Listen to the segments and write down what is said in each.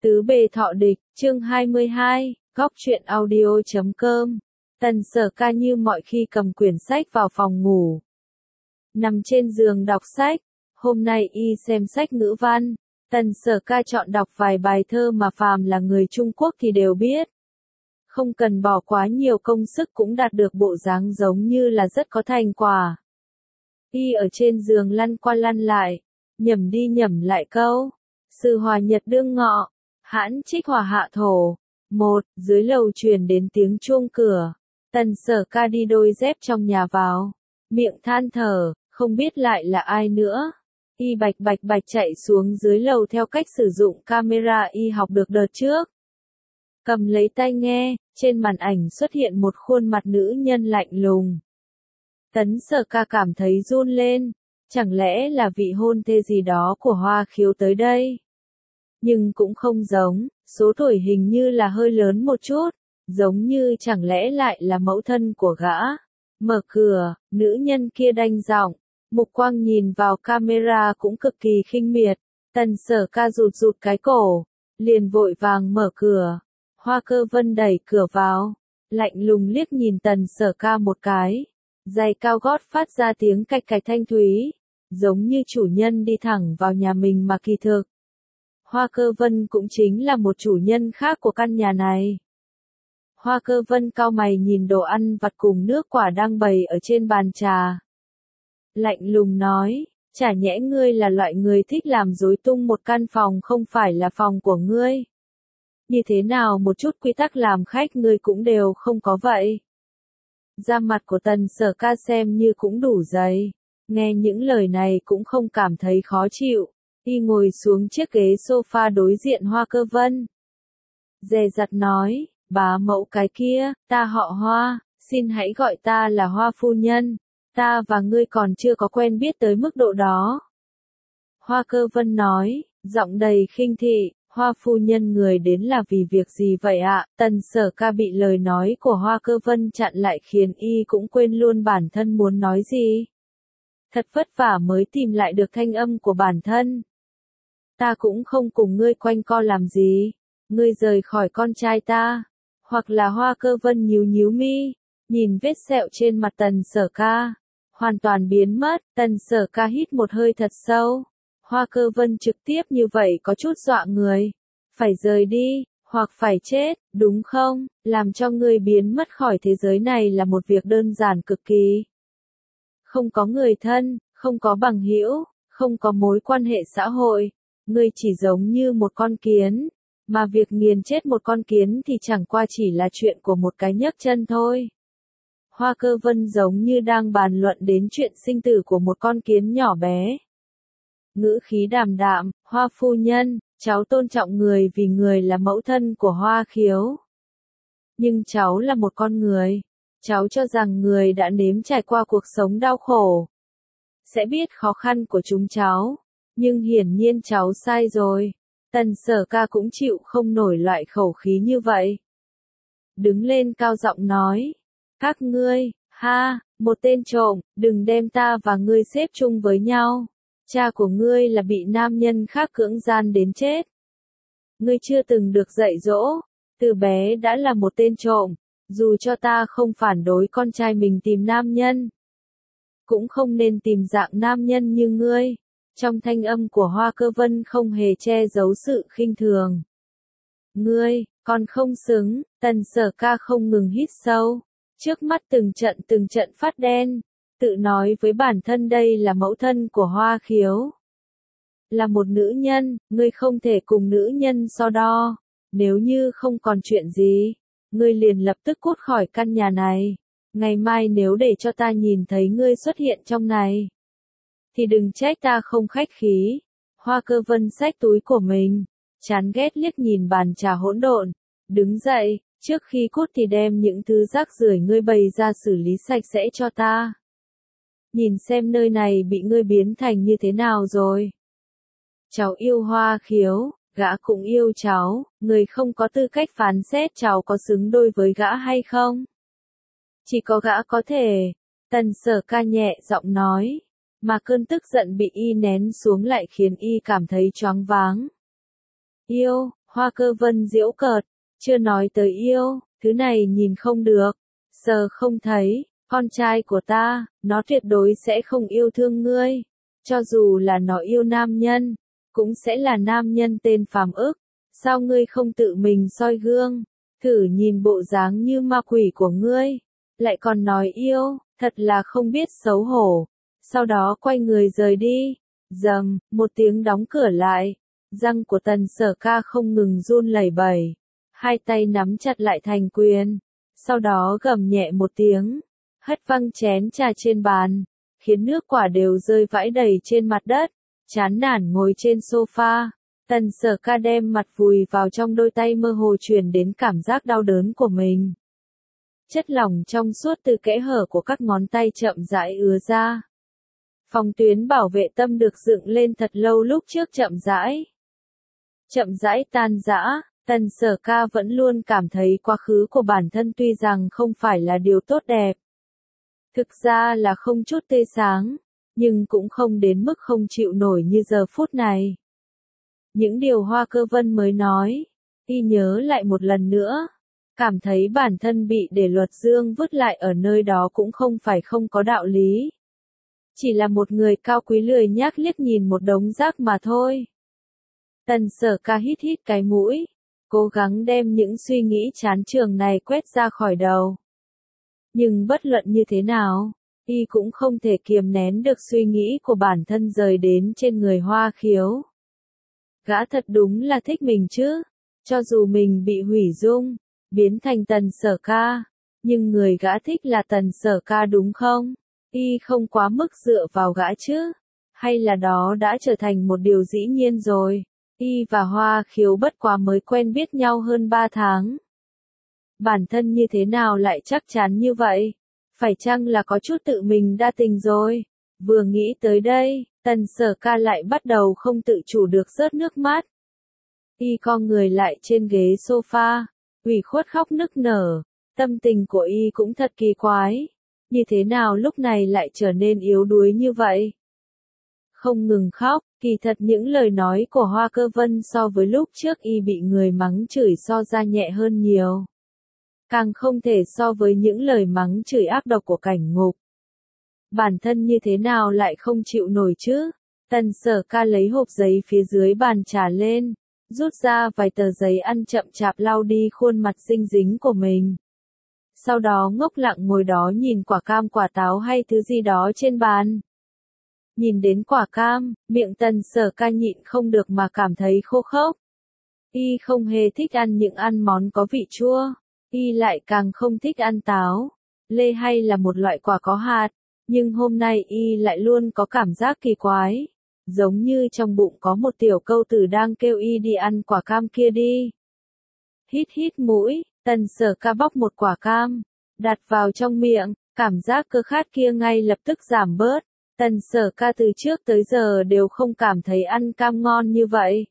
Tứ bề thọ địch, chương 22, góc truyện audio.com. Tần Sở Ca như mọi khi cầm quyển sách vào phòng ngủ. Nằm trên giường đọc sách, hôm nay y xem sách ngữ văn. Tần Sở Ca chọn đọc vài bài thơ mà phàm là người Trung Quốc thì đều biết. Không cần bỏ quá nhiều công sức cũng đạt được bộ dáng giống như là rất có thành quả. Y ở trên giường lăn qua lăn lại, nhẩm đi nhẩm lại câu. Sự hòa nhật đương ngọ, hãn trích hòa hạ thổ. Một, dưới lầu truyền đến tiếng chuông cửa. Tần Sở Ca đi đôi dép trong nhà vào. Miệng than thở, không biết lại là ai nữa. Y bạch bạch chạy xuống dưới lầu theo cách sử dụng camera y học được đợt trước. Cầm lấy tai nghe, trên màn ảnh xuất hiện một khuôn mặt nữ nhân lạnh lùng. Tần Sở Ca cảm thấy run lên, chẳng lẽ là vị hôn thê gì đó của Hoa Khiếu tới đây? Nhưng cũng không giống, số tuổi hình như là hơi lớn một chút, giống như chẳng lẽ lại là mẫu thân của gã. Mở cửa, nữ nhân kia đanh giọng, mục quang nhìn vào camera cũng cực kỳ khinh miệt. Tần Sở Ca rụt cái cổ, liền vội vàng mở cửa. Hoa Cơ Vân đẩy cửa vào, lạnh lùng liếc nhìn Tần Sở Ca một cái. Giày cao gót phát ra tiếng cạch cạch thanh thúy, giống như chủ nhân đi thẳng vào nhà mình mà kỳ thực. Hoa Cơ Vân cũng chính là một chủ nhân khác của căn nhà này. Hoa Cơ Vân cau mày nhìn đồ ăn vặt cùng nước quả đang bày ở trên bàn trà. Lạnh lùng nói, chả nhẽ ngươi là loại người thích làm rối tung một căn phòng không phải là phòng của ngươi. Như thế nào một chút quy tắc làm khách ngươi cũng đều không có vậy. Da mặt của Tần Sở Ca xem như cũng đủ dày. Nghe những lời này cũng không cảm thấy khó chịu. Y ngồi xuống chiếc ghế sofa đối diện Hoa Cơ Vân. Dè dặt nói, bá mẫu cái kia, ta họ Hoa, xin hãy gọi ta là Hoa phu nhân. Ta và ngươi còn chưa có quen biết tới mức độ đó. Hoa Cơ Vân nói, giọng đầy khinh thị, Hoa phu nhân người đến là vì việc gì vậy ạ? Tần Sở Ca bị lời nói của Hoa Cơ Vân chặn lại khiến y cũng quên luôn bản thân muốn nói gì. Thật vất vả mới tìm lại được thanh âm của bản thân. Ta cũng không cùng ngươi quanh co làm gì. Ngươi rời khỏi con trai ta. Hoặc là Hoa Cơ Vân nhíu mi, nhìn vết sẹo trên mặt Tần Sở Ca. Hoàn toàn biến mất, Tần Sở Ca hít một hơi thật sâu. Hoa Cơ Vân trực tiếp như vậy có chút dọa người. Phải rời đi, hoặc phải chết, đúng không? Làm cho ngươi biến mất khỏi thế giới này là một việc đơn giản cực kỳ. Không có người thân, không có bằng hữu, không có mối quan hệ xã hội. Ngươi chỉ giống như một con kiến. Mà việc nghiền chết một con kiến thì chẳng qua chỉ là chuyện của một cái nhấc chân thôi. Hoa Cơ Vân giống như đang bàn luận đến chuyện sinh tử của một con kiến nhỏ bé. Ngữ khí đàm đạm, Hoa phu nhân, cháu tôn trọng người vì người là mẫu thân của Hoa Khiếu. Nhưng cháu là một con người. Cháu cho rằng người đã nếm trải qua cuộc sống đau khổ. Sẽ biết khó khăn của chúng cháu. Nhưng hiển nhiên cháu sai rồi. Tần Sở Ca cũng chịu không nổi loại khẩu khí như vậy. Đứng lên cao giọng nói. Các ngươi, một tên trộm, đừng đem ta và ngươi xếp chung với nhau. Cha của ngươi là bị nam nhân khác cưỡng gian đến chết. Ngươi chưa từng được dạy dỗ, từ bé đã là một tên trộm, dù cho ta không phản đối con trai mình tìm nam nhân. Cũng không nên tìm dạng nam nhân như ngươi. Trong thanh âm của Hoa Cơ Vân không hề che giấu sự khinh thường. Ngươi, còn không xứng, Tần Sở Ca không ngừng hít sâu. Trước mắt từng trận phát đen. Tự nói với bản thân đây là mẫu thân của Hoa Khiếu. Là một nữ nhân, ngươi không thể cùng nữ nhân so đo. Nếu như không còn chuyện gì, ngươi liền lập tức cút khỏi căn nhà này. Ngày mai nếu để cho ta nhìn thấy ngươi xuất hiện trong này, thì đừng trách ta không khách khí. Hoa Cơ Vân xách túi của mình, chán ghét liếc nhìn bàn trà hỗn độn, đứng dậy, trước khi cút thì đem những thứ rác rưởi ngươi bày ra xử lý sạch sẽ cho ta. Nhìn xem nơi này bị ngươi biến thành như thế nào rồi. Cháu yêu Hoa Khiếu, gã cũng yêu cháu, người không có tư cách phán xét cháu có xứng đôi với gã hay không. Chỉ có gã có thể. Tần Sở Ca nhẹ giọng nói. Mà cơn tức giận bị y nén xuống lại khiến y cảm thấy choáng váng. Yêu, Hoa Cơ Vân giễu cợt, chưa nói tới yêu, thứ này nhìn không được, sờ không thấy, con trai của ta, nó tuyệt đối sẽ không yêu thương ngươi. Cho dù là nó yêu nam nhân, cũng sẽ là nam nhân tên phàm ức. Sao ngươi không tự mình soi gương, thử nhìn bộ dáng như ma quỷ của ngươi, lại còn nói yêu, thật là không biết xấu hổ. Sau đó quay người rời đi, rầm, một tiếng đóng cửa lại, răng của Tần Sở Ca không ngừng run lẩy bẩy, hai tay nắm chặt lại thành quyền, sau đó gầm nhẹ một tiếng, hất văng chén trà trên bàn, khiến nước quả đều rơi vãi đầy trên mặt đất, chán nản ngồi trên sofa. Tần Sở Ca đem mặt vùi vào trong đôi tay mơ hồ truyền đến cảm giác đau đớn của mình. Chất lỏng trong suốt từ kẽ hở của các ngón tay chậm rãi ứa ra. Phòng tuyến bảo vệ tâm được dựng lên thật lâu lúc trước chậm rãi tan rã. Tần Sở Ca vẫn luôn cảm thấy quá khứ của bản thân tuy rằng không phải là điều tốt đẹp. Thực ra là không chút tươi sáng, nhưng cũng không đến mức không chịu nổi như giờ phút này. Những điều Hoa Cơ Vân mới nói, y nhớ lại một lần nữa, cảm thấy bản thân bị để luật dương vứt lại ở nơi đó cũng không phải không có đạo lý. Chỉ là một người cao quý lười nhác liếc nhìn một đống rác mà thôi. Tần Sở Ca hít hít cái mũi, cố gắng đem những suy nghĩ chán trường này quét ra khỏi đầu. Nhưng bất luận như thế nào, y cũng không thể kiềm nén được suy nghĩ của bản thân rời đến trên người Hoa Khiếu. Gã thật đúng là thích mình chứ, cho dù mình bị hủy dung, biến thành Tần Sở Ca, nhưng người gã thích là Tần Sở Ca đúng không? Y không quá mức dựa vào gã chứ, hay là đó đã trở thành một điều dĩ nhiên rồi. Y và Hoa Khiếu bất quá mới quen biết nhau hơn 3 tháng. Bản thân như thế nào lại chắc chắn như vậy? Phải chăng là có chút tự mình đa tình rồi? Vừa nghĩ tới đây, Tần Sở Ca lại bắt đầu không tự chủ được rớt nước mắt. Y co người lại trên ghế sofa, ủy khuất khóc nức nở, tâm tình của Y cũng thật kỳ quái. Như thế nào lúc này lại trở nên yếu đuối như vậy? Không ngừng khóc, kỳ thật những lời nói của Hoa Cơ Vân so với lúc trước Y bị người mắng chửi so ra nhẹ hơn nhiều. Càng không thể so với những lời mắng chửi ác độc của Cảnh Ngục. Bản thân như thế nào lại không chịu nổi chứ? Tần Sở Ca lấy hộp giấy phía dưới bàn trà lên, rút ra vài tờ giấy ăn chậm chạp lau đi khuôn mặt dinh dính của mình. Sau đó ngốc lặng ngồi đó nhìn quả cam quả táo hay thứ gì đó trên bàn. Nhìn đến quả cam, miệng Tần Sở Ca nhịn không được mà cảm thấy khô khốc. Y không hề thích ăn những món có vị chua. Y lại càng không thích ăn táo, lê hay là một loại quả có hạt. Nhưng hôm nay Y lại luôn có cảm giác kỳ quái. Giống như trong bụng có một tiểu câu tử đang kêu Y đi ăn quả cam kia đi. Hít hít mũi, Tần Sở Ca bóc một quả cam, đặt vào trong miệng, cảm giác cơ khát kia ngay lập tức giảm bớt. Tần Sở Ca từ trước tới giờ đều không cảm thấy ăn cam ngon như vậy.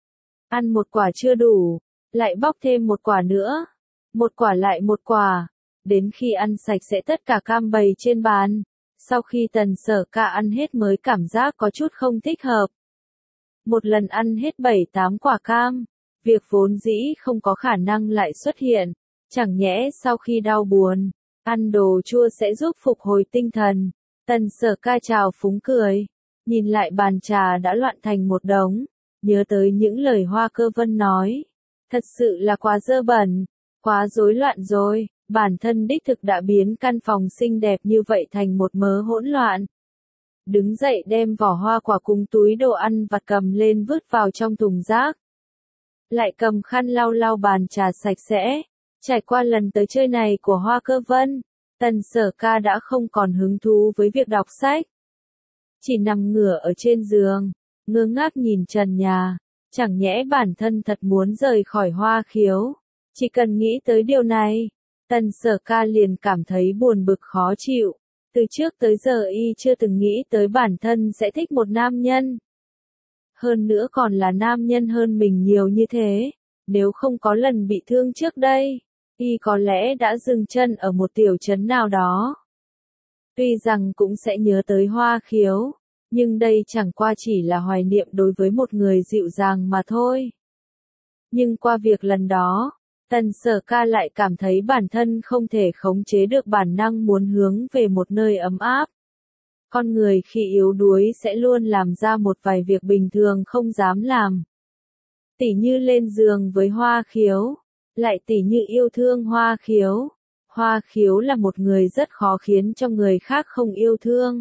Ăn một quả chưa đủ, lại bóc thêm một quả nữa, một quả lại một quả, đến khi ăn sạch sẽ tất cả cam bày trên bàn. Sau khi Tần Sở Ca ăn hết mới cảm giác có chút không thích hợp. Một lần ăn hết 7-8 quả cam, việc vốn dĩ không có khả năng lại xuất hiện, chẳng nhẽ sau khi đau buồn, ăn đồ chua sẽ giúp phục hồi tinh thần. Tần Sở Ca trào phúng cười, nhìn lại bàn trà đã loạn thành một đống, nhớ tới những lời Hoa Cơ Vân nói. Thật sự là quá dơ bẩn, quá rối loạn rồi, bản thân đích thực đã biến căn phòng xinh đẹp như vậy thành một mớ hỗn loạn. Đứng dậy đem vỏ hoa quả cùng túi đồ ăn vặt cầm lên vứt vào trong thùng rác. Lại cầm khăn lau lau bàn trà sạch sẽ. Trải qua lần tới chơi này của Hoa Cơ Vân, Tần Sở Ca đã không còn hứng thú với việc đọc sách. Chỉ nằm ngửa ở trên giường, ngơ ngác nhìn trần nhà. Chẳng nhẽ bản thân thật muốn rời khỏi Hoa Khiếu. Chỉ cần nghĩ tới điều này, Tần Sở Ca liền cảm thấy buồn bực khó chịu. Từ trước tới giờ Y chưa từng nghĩ tới bản thân sẽ thích một nam nhân. Hơn nữa còn là nam nhân hơn mình nhiều như thế. Nếu không có lần bị thương trước đây, Y có lẽ đã dừng chân ở một tiểu trấn nào đó. Tuy rằng cũng sẽ nhớ tới Hoa Khiếu, nhưng đây chẳng qua chỉ là hoài niệm đối với một người dịu dàng mà thôi. Nhưng qua việc lần đó, Tần Sở Ca lại cảm thấy bản thân không thể khống chế được bản năng muốn hướng về một nơi ấm áp. Con người khi yếu đuối sẽ luôn làm ra một vài việc bình thường không dám làm. Tỉ như lên giường với Hoa Khiếu, lại tỉ như yêu thương Hoa Khiếu. Hoa Khiếu là một người rất khó khiến cho người khác không yêu thương.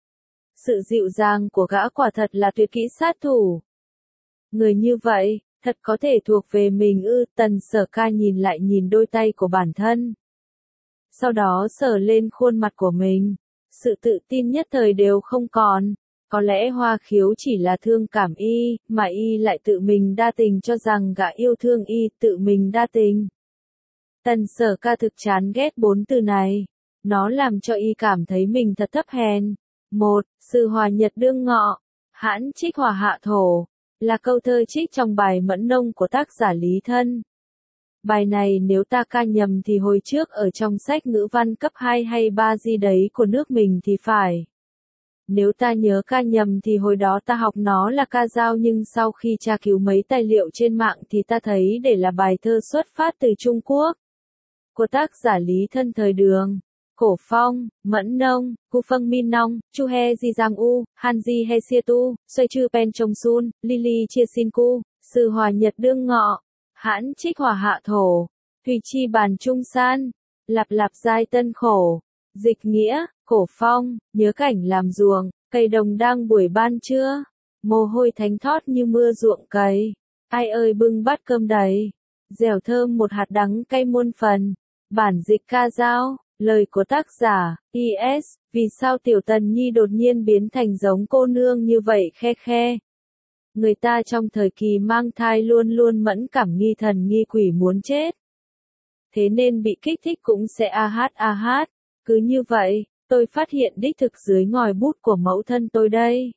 Sự dịu dàng của gã quả thật là tuyệt kỹ sát thủ. Người như vậy, thật có thể thuộc về mình ư? Tần Sở Ca nhìn lại nhìn đôi tay của bản thân. Sau đó sờ lên khuôn mặt của mình. Sự tự tin nhất thời đều không còn. Có lẽ Hoa Khiếu chỉ là thương cảm y, mà y lại tự mình đa tình cho rằng gã yêu thương y, tự mình đa tình. Tần Sở Ca thực chán ghét 4 từ này. Nó làm cho y cảm thấy mình thật thấp hèn. 1. Sự hòa nhật đương ngọ, hãn trích hòa hạ thổ, là câu thơ trích trong bài Mẫn Nông của tác giả Lý Thân. Bài này nếu ta ca nhầm thì hồi trước ở trong sách ngữ văn cấp 2 hay 3 gì đấy của nước mình thì phải. Nếu ta nhớ ca nhầm thì hồi đó ta học nó là ca dao, nhưng sau khi tra cứu mấy tài liệu trên mạng thì ta thấy để là bài thơ xuất phát từ Trung Quốc. Của tác giả Lý Thân thời Đường, Cổ Phong, Mẫn Nông, Cu Phâng Min Nong, Chu He Di Giang U, Han Di He Xia Tu, Xoay Chư Pen Trông Sun, Lily Chia Xin Cu, Sự Hòa Nhật Đương Ngọ, Hãn Trích Hòa Hạ Thổ, Thùy Chi Bàn Trung San, Lạp Lạp Giai Tân Khổ. Dịch nghĩa, Cổ Phong, nhớ cảnh làm ruộng, cây đồng đang buổi ban trưa, mồ hôi thánh thót như mưa ruộng cày. Ai ơi bưng bát cơm đầy, dẻo thơm một hạt đắng cay muôn phần. Bản dịch ca dao, lời của tác giả, IS, vì sao Tiểu Tần Nhi đột nhiên biến thành giống cô nương như vậy khe khe. Người ta trong thời kỳ mang thai luôn luôn mẫn cảm nghi thần nghi quỷ muốn chết. Thế nên bị kích thích cũng sẽ a hát. Cứ như vậy, tôi phát hiện đích thực dưới ngòi bút của mẫu thân tôi đây.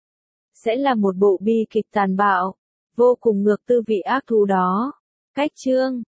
Sẽ là một bộ bi kịch tàn bạo, vô cùng ngược tư vị ác thú đó. Cách chương